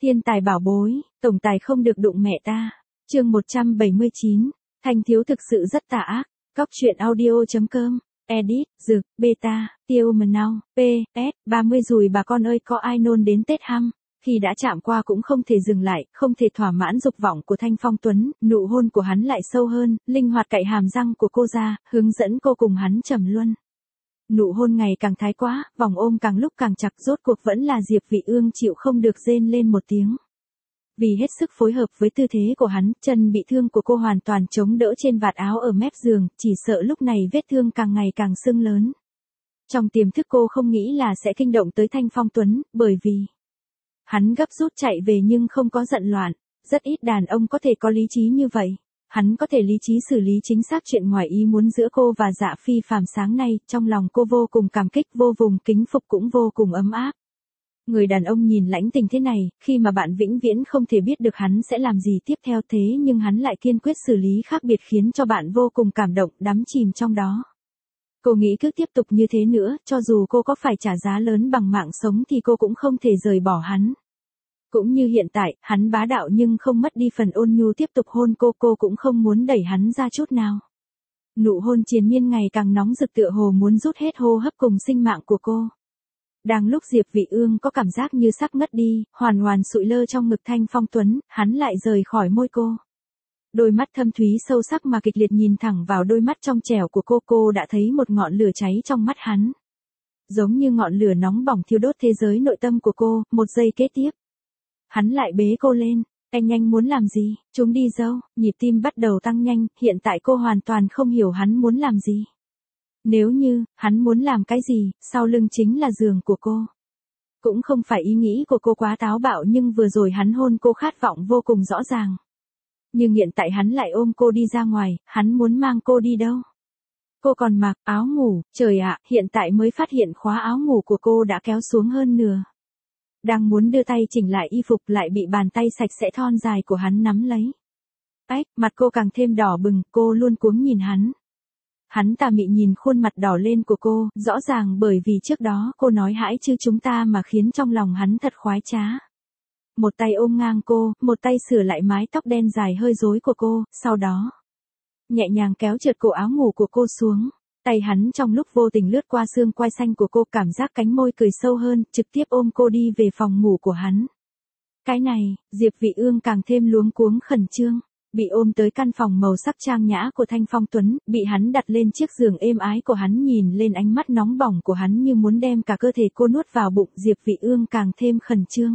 Thiên tài bảo bối, tổng tài không được đụng mẹ ta. Chương 179. Thanh thiếu thực sự rất tà ác. Cóc truyện audio.com. Edit, Dược, Beta, Tiêu Mần Nau, PS, 30 rùi bà con ơi có ai nôn đến Tết hăm. Khi đã chạm qua cũng không thể dừng lại, không thể thỏa mãn dục vọng của Thanh Phong Tuấn, nụ hôn của hắn lại sâu hơn, linh hoạt cạy hàm răng của cô ra, hướng dẫn cô cùng hắn trầm luân. Nụ hôn ngày càng thái quá, vòng ôm càng lúc càng chặt, rốt cuộc vẫn là Diệp Vị Ương chịu không được rên lên một tiếng. Vì hết sức phối hợp với tư thế của hắn, chân bị thương của cô hoàn toàn chống đỡ trên vạt áo ở mép giường, chỉ sợ lúc này vết thương càng ngày càng sưng lớn. Trong tiềm thức cô không nghĩ là sẽ kinh động tới Thanh Phong Tuấn, bởi vì hắn gấp rút chạy về nhưng không có giận loạn, rất ít đàn ông có thể có lý trí như vậy. Hắn có thể lý trí xử lý chính xác chuyện ngoài ý muốn giữa cô và Dạ Phi Phàm sáng nay, trong lòng cô vô cùng cảm kích, vô cùng kính phục cũng vô cùng ấm áp. Người đàn ông nhìn lãnh tình thế này, khi mà bạn vĩnh viễn không thể biết được hắn sẽ làm gì tiếp theo thế nhưng hắn lại kiên quyết xử lý khác biệt khiến cho bạn vô cùng cảm động, đắm chìm trong đó. Cô nghĩ cứ tiếp tục như thế nữa, cho dù cô có phải trả giá lớn bằng mạng sống thì cô cũng không thể rời bỏ hắn. Cũng như hiện tại, hắn bá đạo nhưng không mất đi phần ôn nhu tiếp tục hôn cô cũng không muốn đẩy hắn ra chút nào. Nụ hôn triền miên ngày càng nóng rực tựa hồ muốn rút hết hô hấp cùng sinh mạng của cô. Đang lúc Diệp Vị Ương có cảm giác như sắp ngất đi, hoàn hoàn sụi lơ trong ngực Thanh Phong Tuấn, hắn lại rời khỏi môi cô. Đôi mắt thâm thúy sâu sắc mà kịch liệt nhìn thẳng vào đôi mắt trong trẻo của cô đã thấy một ngọn lửa cháy trong mắt hắn. Giống như ngọn lửa nóng bỏng thiêu đốt thế giới nội tâm của cô, một giây kế tiếp. Hắn lại bế cô lên, anh nhanh muốn làm gì, chúng đi dâu, nhịp tim bắt đầu tăng nhanh, hiện tại cô hoàn toàn không hiểu hắn muốn làm gì. Nếu như, hắn muốn làm cái gì, sau lưng chính là giường của cô. Cũng không phải ý nghĩ của cô quá táo bạo nhưng vừa rồi hắn hôn cô khát vọng vô cùng rõ ràng. Nhưng hiện tại hắn lại ôm cô đi ra ngoài, hắn muốn mang cô đi đâu? Cô còn mặc áo ngủ, trời ạ, hiện tại mới phát hiện khóa áo ngủ của cô đã kéo xuống hơn nửa. Đang muốn đưa tay chỉnh lại y phục lại bị bàn tay sạch sẽ thon dài của hắn nắm lấy. Ách, mặt cô càng thêm đỏ bừng, cô luôn cuống nhìn hắn. Hắn tà mị nhìn khuôn mặt đỏ lên của cô, rõ ràng bởi vì trước đó cô nói hãy chứ chúng ta mà khiến trong lòng hắn thật khoái trá. Một tay ôm ngang cô, một tay sửa lại mái tóc đen dài hơi rối của cô, sau đó nhẹ nhàng kéo trượt cổ áo ngủ của cô xuống. Tay hắn trong lúc vô tình lướt qua xương quai xanh của cô, cảm giác cánh môi cười sâu hơn, trực tiếp ôm cô đi về phòng ngủ của hắn. Cái này, Diệp Vị Ương càng thêm luống cuống khẩn trương. Bị ôm tới căn phòng màu sắc trang nhã của Thanh Phong Tuấn, bị hắn đặt lên chiếc giường êm ái của hắn, nhìn lên ánh mắt nóng bỏng của hắn như muốn đem cả cơ thể cô nuốt vào bụng, Diệp Vị Ương càng thêm khẩn trương.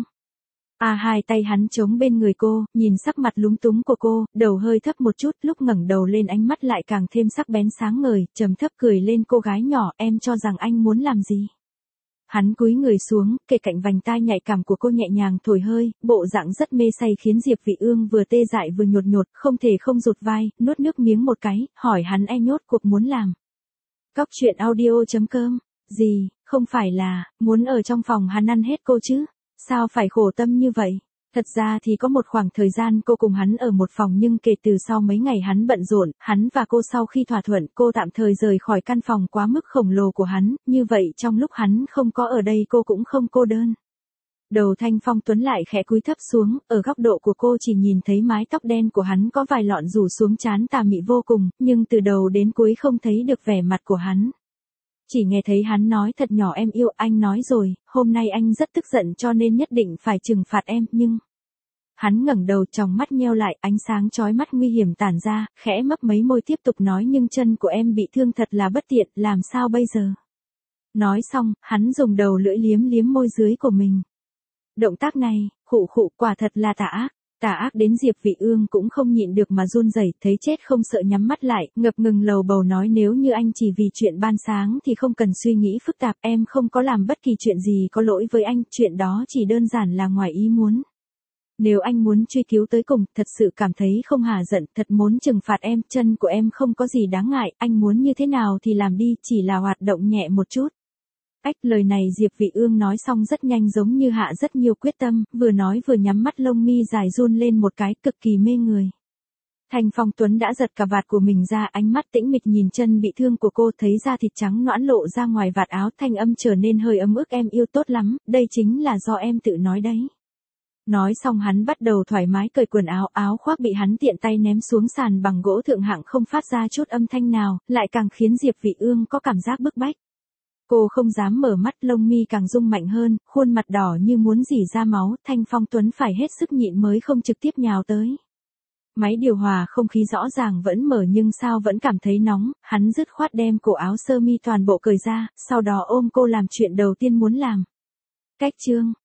Hai tay hắn chống bên người cô, nhìn sắc mặt lúng túng của cô, đầu hơi thấp một chút, lúc ngẩng đầu lên ánh mắt lại càng thêm sắc bén sáng ngời, trầm thấp cười lên cô gái nhỏ, em cho rằng anh muốn làm gì? Hắn cúi người xuống, kề cạnh vành tai nhạy cảm của cô nhẹ nhàng thổi hơi, bộ dạng rất mê say khiến Diệp Vị Ương vừa tê dại vừa nhột nhột, không thể không rụt vai, nuốt nước miếng một cái, hỏi hắn anh nhốt cuộc muốn làm. Cóc truyện audio.com. Gì, không phải là, muốn ở trong phòng hắn ăn hết cô chứ? Sao phải khổ tâm như vậy? Thật ra thì có một khoảng thời gian cô cùng hắn ở một phòng nhưng kể từ sau mấy ngày hắn bận rộn, hắn và cô sau khi thỏa thuận cô tạm thời rời khỏi căn phòng quá mức khổng lồ của hắn, như vậy trong lúc hắn không có ở đây cô cũng không cô đơn. Đầu Thanh Phong Tuấn lại khẽ cúi thấp xuống, ở góc độ của cô chỉ nhìn thấy mái tóc đen của hắn có vài lọn rủ xuống trán tà mị vô cùng, nhưng từ đầu đến cuối không thấy được vẻ mặt của hắn. Chỉ nghe thấy hắn nói thật nhỏ em yêu anh nói rồi, hôm nay anh rất tức giận cho nên nhất định phải trừng phạt em, nhưng... Hắn ngẩng đầu tròng mắt nheo lại, ánh sáng chói mắt nguy hiểm tản ra, khẽ mấp mấy môi tiếp tục nói nhưng chân của em bị thương thật là bất tiện, làm sao bây giờ? Nói xong, hắn dùng đầu lưỡi liếm liếm môi dưới của mình. Động tác này, khụ quả thật là tà ác đến Diệp Vị Ương cũng không nhịn được mà run rẩy, thấy chết không sợ nhắm mắt lại, ngập ngừng lầu bầu nói nếu như anh chỉ vì chuyện ban sáng thì không cần suy nghĩ phức tạp, em không có làm bất kỳ chuyện gì có lỗi với anh, chuyện đó chỉ đơn giản là ngoài ý muốn. Nếu anh muốn truy cứu tới cùng, thật sự cảm thấy không hả giận, thật muốn trừng phạt em, chân của em không có gì đáng ngại, anh muốn như thế nào thì làm đi, chỉ là hoạt động nhẹ một chút. Lời này Diệp Vị Ương nói xong rất nhanh giống như hạ rất nhiều quyết tâm, vừa nói vừa nhắm mắt lông mi dài run lên một cái, cực kỳ mê người. Thanh Phong Tuấn đã giật cà vạt của mình ra, ánh mắt tĩnh mịch nhìn chân bị thương của cô, thấy da thịt trắng nõn lộ ra ngoài vạt áo, thanh âm trở nên hơi ấm ức em yêu tốt lắm, đây chính là do em tự nói đấy. Nói xong hắn bắt đầu thoải mái cởi quần áo, áo khoác bị hắn tiện tay ném xuống sàn bằng gỗ thượng hạng không phát ra chút âm thanh nào, lại càng khiến Diệp Vị Ương có cảm giác bức bách. Cô không dám mở mắt, lông mi càng rung mạnh hơn, khuôn mặt đỏ như muốn rỉ ra máu, Thanh Phong Tuấn phải hết sức nhịn mới không trực tiếp nhào tới. Máy điều hòa không khí rõ ràng vẫn mở nhưng sao vẫn cảm thấy nóng, hắn dứt khoát đem cổ áo sơ mi toàn bộ cởi ra, sau đó ôm cô làm chuyện đầu tiên muốn làm. Cách chương